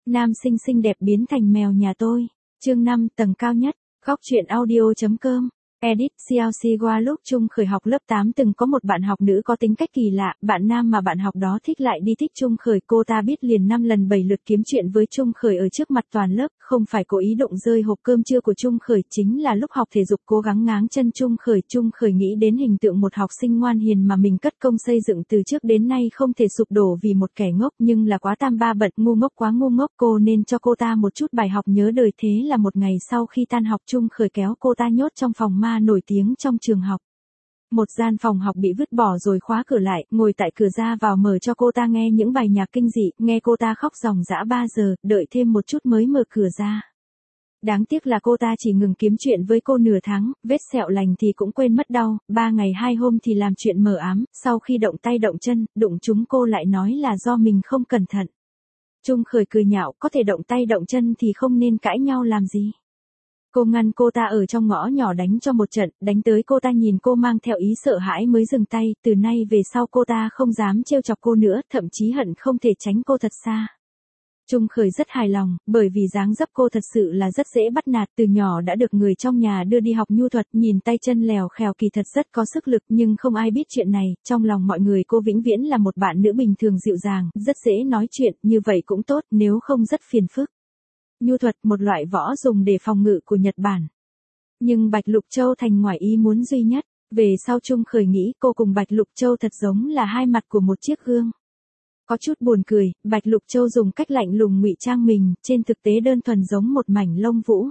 Nam sinh xinh đẹp biến thành mèo nhà tôi. Chương 5 tầng cao nhất. Góc truyện audio.com. Edit CLC qua lúc Trung Khởi học lớp 8 từng có một bạn học nữ có tính cách kỳ lạ, bạn nam mà bạn học đó thích lại đi thích Trung Khởi, cô ta biết liền 5 lần 7 lượt kiếm chuyện với Trung Khởi ở trước mặt toàn lớp, không phải cố ý đụng rơi hộp cơm trưa của Trung Khởi, chính là lúc học thể dục cố gắng ngáng chân Trung Khởi nghĩ đến hình tượng một học sinh ngoan hiền mà mình cất công xây dựng từ trước đến nay không thể sụp đổ vì một kẻ ngốc nhưng là quá tam ba bận, ngu ngốc quá ngu ngốc, cô nên cho cô ta một chút bài học nhớ đời. Thế là một ngày sau khi tan học Trung Khởi kéo cô ta nhốt trong phòng ma nổi tiếng trong trường học. Một gian phòng học bị vứt bỏ rồi khóa cửa lại, ngồi tại cửa ra vào mở cho cô ta nghe những bài nhạc kinh dị, nghe cô ta khóc ròng rã 3 giờ, đợi thêm một chút mới mở cửa ra. Đáng tiếc là cô ta chỉ ngừng kiếm chuyện với cô nửa tháng, vết sẹo lành thì cũng quên mất đau, 3 ngày 2 hôm thì làm chuyện mờ ám, sau khi động tay động chân, đụng chúng cô lại nói là do mình không cẩn thận. Trung Khởi cười nhạo, có thể động tay động chân thì không nên cãi nhau làm gì. Cô ngăn cô ta ở trong ngõ nhỏ đánh cho một trận, đánh tới cô ta nhìn cô mang theo ý sợ hãi mới dừng tay, từ nay về sau cô ta không dám trêu chọc cô nữa, thậm chí hận không thể tránh cô thật xa. Trung Khởi rất hài lòng, bởi vì dáng dấp cô thật sự là rất dễ bắt nạt, từ nhỏ đã được người trong nhà đưa đi học nhu thuật, nhìn tay chân lèo khèo kỳ thật rất có sức lực nhưng không ai biết chuyện này, trong lòng mọi người cô vĩnh viễn là một bạn nữ bình thường dịu dàng, rất dễ nói chuyện, như vậy cũng tốt, nếu không rất phiền phức. Nhu thuật, một loại võ dùng để phòng ngự của Nhật Bản. Nhưng Bạch Lục Châu thành ngoài ý muốn duy nhất, về sau Trung Khởi nghĩ cô cùng Bạch Lục Châu thật giống là hai mặt của một chiếc gương. Có chút buồn cười, Bạch Lục Châu dùng cách lạnh lùng ngụy trang mình, trên thực tế đơn thuần giống một mảnh lông vũ.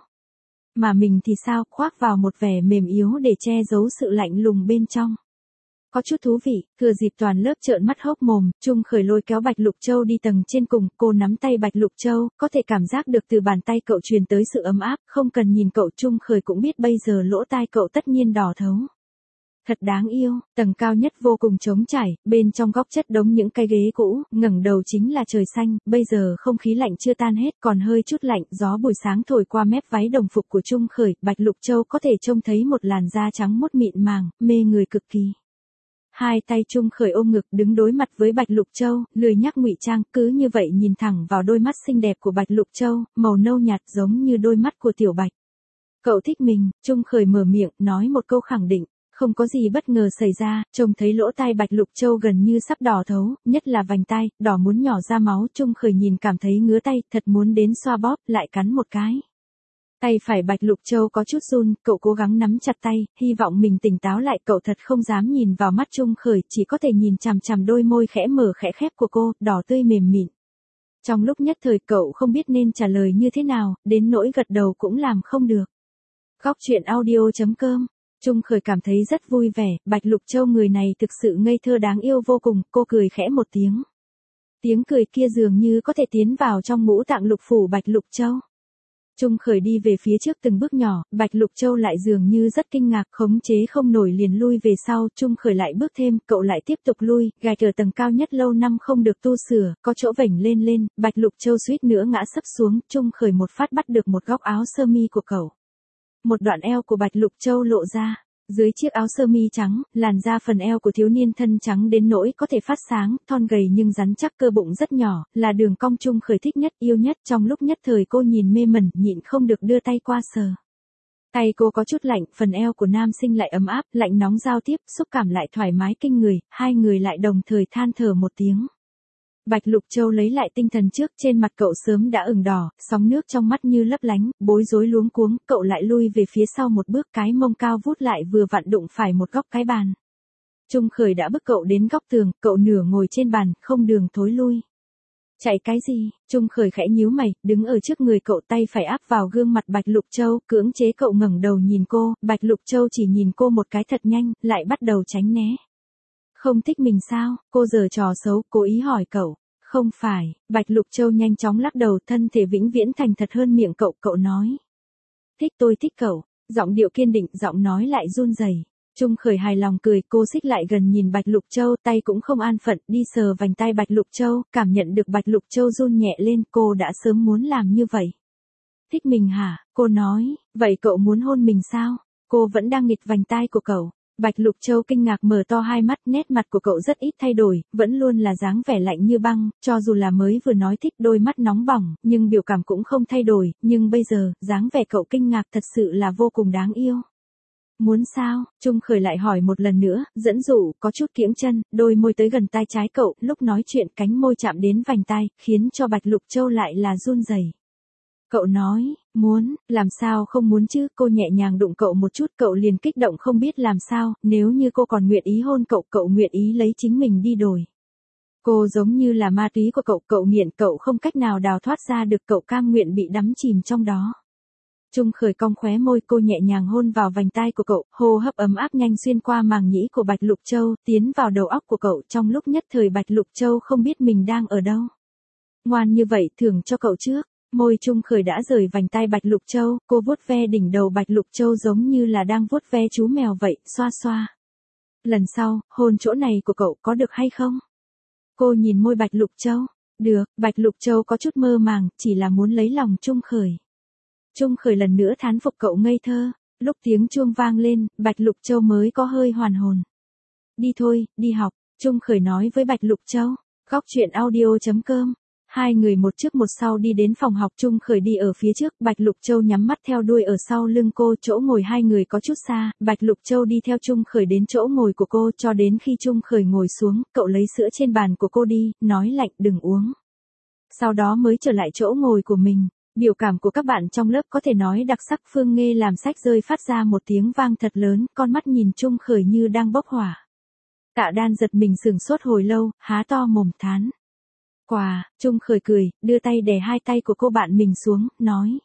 Mà mình thì sao, khoác vào một vẻ mềm yếu để che giấu sự lạnh lùng bên trong. Có chút thú vị, thừa dịp toàn lớp trợn mắt hốc mồm, Trung Khởi lôi kéo Bạch Lục Châu đi tầng trên cùng, cô nắm tay Bạch Lục Châu, có thể cảm giác được từ bàn tay cậu truyền tới sự ấm áp, không cần nhìn cậu Trung Khởi cũng biết bây giờ lỗ tai cậu tất nhiên đỏ thấu. Thật đáng yêu, tầng cao nhất vô cùng trống trải, bên trong góc chất đống những cái ghế cũ, ngẩng đầu chính là trời xanh, bây giờ không khí lạnh chưa tan hết, còn hơi chút lạnh, gió buổi sáng thổi qua mép váy đồng phục của Trung Khởi, Bạch Lục Châu có thể trông thấy một làn da trắng muốt mịn màng, mê người cực kỳ. Hai tay Trung Khởi ôm ngực đứng đối mặt với Bạch Lục Châu, lười nhác ngụy trang, cứ như vậy nhìn thẳng vào đôi mắt xinh đẹp của Bạch Lục Châu, màu nâu nhạt giống như đôi mắt của Tiểu Bạch. Cậu thích mình, Trung Khởi mở miệng, nói một câu khẳng định, không có gì bất ngờ xảy ra, trông thấy lỗ tai Bạch Lục Châu gần như sắp đỏ thấu, nhất là vành tai, đỏ muốn nhỏ ra máu, Trung Khởi nhìn cảm thấy ngứa tay, thật muốn đến xoa bóp, lại cắn một cái. Tay phải Bạch Lục Châu có chút run, cậu cố gắng nắm chặt tay, hy vọng mình tỉnh táo lại, cậu thật không dám nhìn vào mắt Trung Khởi, chỉ có thể nhìn chằm chằm đôi môi khẽ mở khẽ khép của cô, đỏ tươi mềm mịn. Trong lúc nhất thời cậu không biết nên trả lời như thế nào, đến nỗi gật đầu cũng làm không được. Góc truyện audio.com. Trung Khởi cảm thấy rất vui vẻ, Bạch Lục Châu người này thực sự ngây thơ đáng yêu vô cùng, cô cười khẽ một tiếng. Tiếng cười kia dường như có thể tiến vào trong ngũ tạng lục phủ Bạch Lục Châu. Trung Khởi đi về phía trước từng bước nhỏ, Bạch Lục Châu lại dường như rất kinh ngạc, khống chế không nổi liền lui về sau, Trung Khởi lại bước thêm, cậu lại tiếp tục lui, gạch ở tầng cao nhất lâu năm không được tu sửa, có chỗ vểnh lên, Bạch Lục Châu suýt nữa ngã sấp xuống, Trung Khởi một phát bắt được một góc áo sơ mi của cậu. Một đoạn eo của Bạch Lục Châu lộ ra. Dưới chiếc áo sơ mi trắng, làn da phần eo của thiếu niên thân trắng đến nỗi có thể phát sáng, thon gầy nhưng rắn chắc, cơ bụng rất nhỏ, là đường cong Trung Khởi thích nhất, yêu nhất, trong lúc nhất thời cô nhìn mê mẩn, nhịn không được đưa tay qua sờ. Tay cô có chút lạnh, phần eo của nam sinh lại ấm áp, lạnh nóng giao tiếp, xúc cảm lại thoải mái kinh người, hai người lại đồng thời than thở một tiếng. Bạch Lục Châu lấy lại tinh thần trước, trên mặt cậu sớm đã ửng đỏ, sóng nước trong mắt như lấp lánh, bối rối luống cuống, cậu lại lui về phía sau một bước, cái mông cao vút lại vừa vặn đụng phải một góc cái bàn. Trung Khởi đã bức cậu đến góc tường, cậu nửa ngồi trên bàn, không đường thối lui. Chạy cái gì? Trung Khởi khẽ nhíu mày, đứng ở trước người cậu, tay phải áp vào gương mặt Bạch Lục Châu, cưỡng chế cậu ngẩng đầu nhìn cô, Bạch Lục Châu chỉ nhìn cô một cái thật nhanh, lại bắt đầu tránh né. Không thích mình sao? Cô giở trò xấu, cố ý hỏi cậu. Không phải, Bạch Lục Châu nhanh chóng lắc đầu, thân thể vĩnh viễn thành thật hơn miệng cậu nói. Thích, tôi thích cậu, giọng điệu kiên định, giọng nói lại run rẩy. Trung Khởi hài lòng cười, cô xích lại gần nhìn Bạch Lục Châu, tay cũng không an phận, đi sờ vành tai Bạch Lục Châu, cảm nhận được Bạch Lục Châu run nhẹ lên, cô đã sớm muốn làm như vậy. Thích mình hả? Cô nói, vậy cậu muốn hôn mình sao? Cô vẫn đang nghịch vành tai của cậu. Bạch Lục Châu kinh ngạc mở to hai mắt, nét mặt của cậu rất ít thay đổi, vẫn luôn là dáng vẻ lạnh như băng, cho dù là mới vừa nói thích đôi mắt nóng bỏng, nhưng biểu cảm cũng không thay đổi, nhưng bây giờ, dáng vẻ cậu kinh ngạc thật sự là vô cùng đáng yêu. Muốn sao? Trung Khởi lại hỏi một lần nữa, dẫn dụ, có chút kiễng chân, đôi môi tới gần tai trái cậu, lúc nói chuyện cánh môi chạm đến vành tai, khiến cho Bạch Lục Châu lại là run rẩy. Cậu nói, muốn, làm sao không muốn chứ, cô nhẹ nhàng đụng cậu một chút, cậu liền kích động không biết làm sao, nếu như cô còn nguyện ý hôn cậu, cậu nguyện ý lấy chính mình đi đổi. Cô giống như là ma túy của cậu, cậu nghiện, cậu không cách nào đào thoát ra được, cậu cam nguyện bị đắm chìm trong đó. Trung Khởi cong khóe môi, cô nhẹ nhàng hôn vào vành tai của cậu, hô hấp ấm áp nhanh xuyên qua màng nhĩ của Bạch Lục Châu, tiến vào đầu óc của cậu, trong lúc nhất thời Bạch Lục Châu không biết mình đang ở đâu. Ngoan như vậy, thưởng cho cậu trước. Môi Trung Khởi đã rời vành tai Bạch Lục Châu, cô vuốt ve đỉnh đầu Bạch Lục Châu giống như là đang vuốt ve chú mèo vậy, xoa xoa. Lần sau, hôn chỗ này của cậu có được hay không? Cô nhìn môi Bạch Lục Châu. Được, Bạch Lục Châu có chút mơ màng, chỉ là muốn lấy lòng Trung Khởi. Trung Khởi lần nữa thán phục cậu ngây thơ. Lúc tiếng chuông vang lên, Bạch Lục Châu mới có hơi hoàn hồn. Đi thôi, đi học, Trung Khởi nói với Bạch Lục Châu. Góc truyện audio.com. Hai người một trước một sau đi đến phòng học, Trung Khởi đi ở phía trước, Bạch Lục Châu nhắm mắt theo đuôi ở sau lưng cô, chỗ ngồi hai người có chút xa, Bạch Lục Châu đi theo Trung Khởi đến chỗ ngồi của cô cho đến khi Trung Khởi ngồi xuống, cậu lấy sữa trên bàn của cô đi, nói lạnh đừng uống. Sau đó mới trở lại chỗ ngồi của mình. Biểu cảm của các bạn trong lớp có thể nói đặc sắc. Phương Nghê làm sách rơi phát ra một tiếng vang thật lớn, con mắt nhìn Trung Khởi như đang bốc hỏa. Tạ Đan giật mình sửng sốt hồi lâu, há to mồm thán. Quà, Trung Khởi cười, đưa tay đè hai tay của cô bạn mình xuống, nói.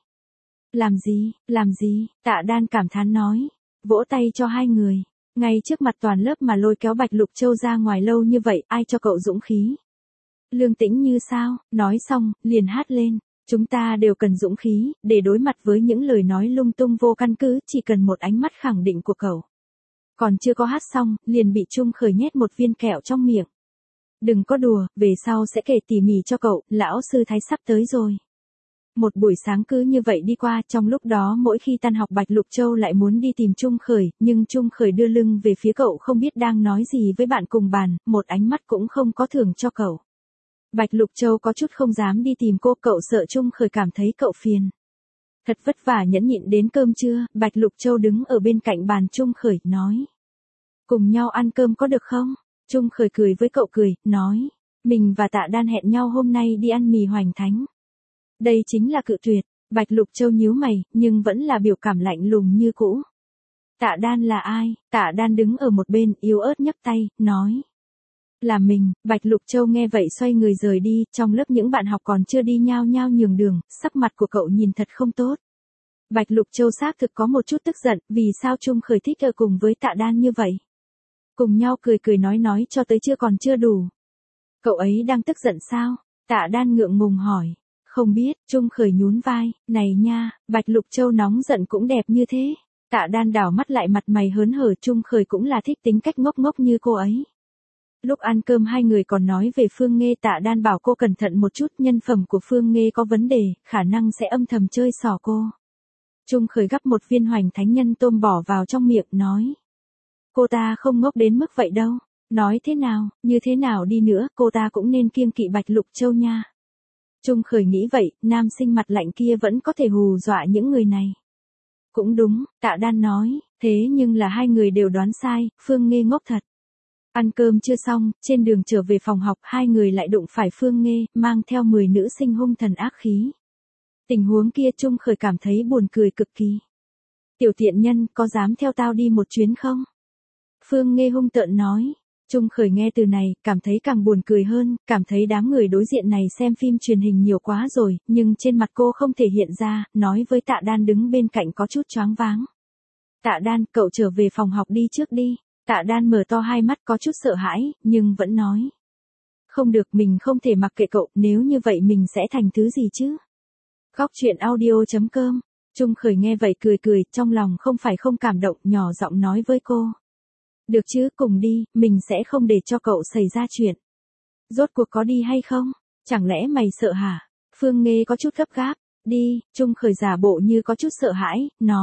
Làm gì, Tạ Đan cảm thán nói. Vỗ tay cho hai người. Ngay trước mặt toàn lớp mà lôi kéo Bạch Lục Châu ra ngoài lâu như vậy, ai cho cậu dũng khí? Lương Tĩnh Như sao, nói xong, liền hát lên. Chúng ta đều cần dũng khí, để đối mặt với những lời nói lung tung vô căn cứ, chỉ cần một ánh mắt khẳng định của cậu. Còn chưa có hát xong, liền bị Trung Khởi nhét một viên kẹo trong miệng. Đừng có đùa, về sau sẽ kể tỉ mỉ cho cậu, lão sư Thái sắp tới rồi. Một buổi sáng cứ như vậy đi qua, trong lúc đó mỗi khi tan học Bạch Lục Châu lại muốn đi tìm Trung Khởi, nhưng Trung Khởi đưa lưng về phía cậu không biết đang nói gì với bạn cùng bàn, một ánh mắt cũng không có thưởng cho cậu. Bạch Lục Châu có chút không dám đi tìm cô, cậu sợ Trung Khởi cảm thấy cậu phiền. Thật vất vả nhẫn nhịn đến cơm trưa, Bạch Lục Châu đứng ở bên cạnh bàn Trung Khởi, nói. Cùng nhau ăn cơm có được không? Trung Khởi cười với cậu cười, nói. Mình và Tạ Đan hẹn nhau hôm nay đi ăn mì Hoành Thánh. Đây chính là cự tuyệt. Bạch Lục Châu nhíu mày, nhưng vẫn là biểu cảm lạnh lùng như cũ. Tạ Đan là ai? Tạ Đan đứng ở một bên, yếu ớt nhấc tay, nói. Là mình. Bạch Lục Châu nghe vậy xoay người rời đi, trong lớp những bạn học còn chưa đi nhao nhao nhường đường, sắc mặt của cậu nhìn thật không tốt. Bạch Lục Châu xác thực có một chút tức giận, vì sao Trung Khởi thích ở cùng với Tạ Đan như vậy? Cùng nhau cười cười nói cho tới chưa chưa đủ. Cậu ấy đang tức giận sao? Tạ Đan ngượng ngùng hỏi. Không biết, Trung Khởi nhún vai, này nha, Bạch Lục Châu nóng giận cũng đẹp như thế. Tạ Đan đảo mắt lại mặt mày hớn hở, Trung Khởi cũng là thích tính cách ngốc ngốc như cô ấy. Lúc ăn cơm hai người còn nói về Phương Nghê, Tạ Đan bảo cô cẩn thận một chút, nhân phẩm của Phương Nghê có vấn đề, khả năng sẽ âm thầm chơi xỏ cô. Trung Khởi gắp một viên Hoành Thánh nhân tôm bỏ vào trong miệng, nói. Cô ta không ngốc đến mức vậy đâu. Nói thế nào, như thế nào đi nữa, cô ta cũng nên kiêng kỵ Bạch Lục Châu nha. Trung Khởi nghĩ vậy, nam sinh mặt lạnh kia vẫn có thể hù dọa những người này. Cũng đúng, Tạ Đan nói, thế nhưng là hai người đều đoán sai, Phương Nghê ngốc thật. Ăn cơm chưa xong, trên đường trở về phòng học, hai người lại đụng phải Phương Nghê, mang theo 10 nữ sinh hung thần ác khí. Tình huống kia Trung Khởi cảm thấy buồn cười cực kỳ. Tiểu tiện nhân, có dám theo tao đi một chuyến không? Phương Nghê hung tợn nói. Trung Khởi nghe từ này, cảm thấy càng buồn cười hơn, cảm thấy đám người đối diện này xem phim truyền hình nhiều quá rồi, nhưng trên mặt cô không thể hiện ra, nói với Tạ Đan đứng bên cạnh có chút choáng váng. Tạ Đan, cậu trở về phòng học đi trước đi. Tạ Đan mở to hai mắt có chút sợ hãi, nhưng vẫn nói. Không được, mình không thể mặc kệ cậu, nếu như vậy mình sẽ thành thứ gì chứ? Góc truyện audio.com. Trung Khởi nghe vậy cười cười, trong lòng không phải không cảm động, nhỏ giọng nói với cô. Được chứ, cùng đi, mình sẽ không để cho cậu xảy ra chuyện. Rốt cuộc có đi hay không? Chẳng lẽ mày sợ hả? Phương Nghê có chút gấp gáp. Đi, Trung Khởi giả bộ như có chút sợ hãi, nói.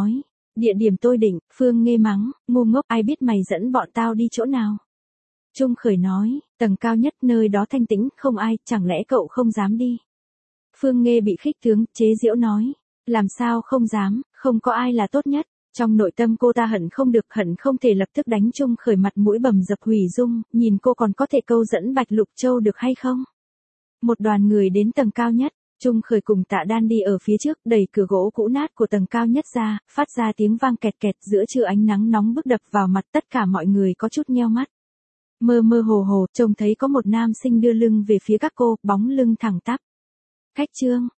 Địa điểm tôi định, Phương Nghê mắng, ngu ngốc ai biết mày dẫn bọn tao đi chỗ nào. Trung Khởi nói, tầng cao nhất nơi đó thanh tĩnh, không ai, chẳng lẽ cậu không dám đi. Phương Nghê bị khích tướng, chế giễu nói, làm sao không dám, không có ai là tốt nhất. Trong nội tâm cô ta hận không được, hận không thể lập tức đánh Trung Khởi mặt mũi bầm dập hủy dung, nhìn cô còn có thể câu dẫn Bạch Lục Châu được hay không. Một đoàn người đến tầng cao nhất, Trung Khởi cùng Tạ Đan đi ở phía trước, đẩy cửa gỗ cũ nát của tầng cao nhất ra, phát ra tiếng vang kẹt kẹt, giữa trưa ánh nắng nóng bức đập vào mặt, tất cả mọi người có chút nheo mắt. Mơ mơ hồ hồ, trông thấy có một nam sinh đưa lưng về phía các cô, bóng lưng thẳng tắp. Khách Trương,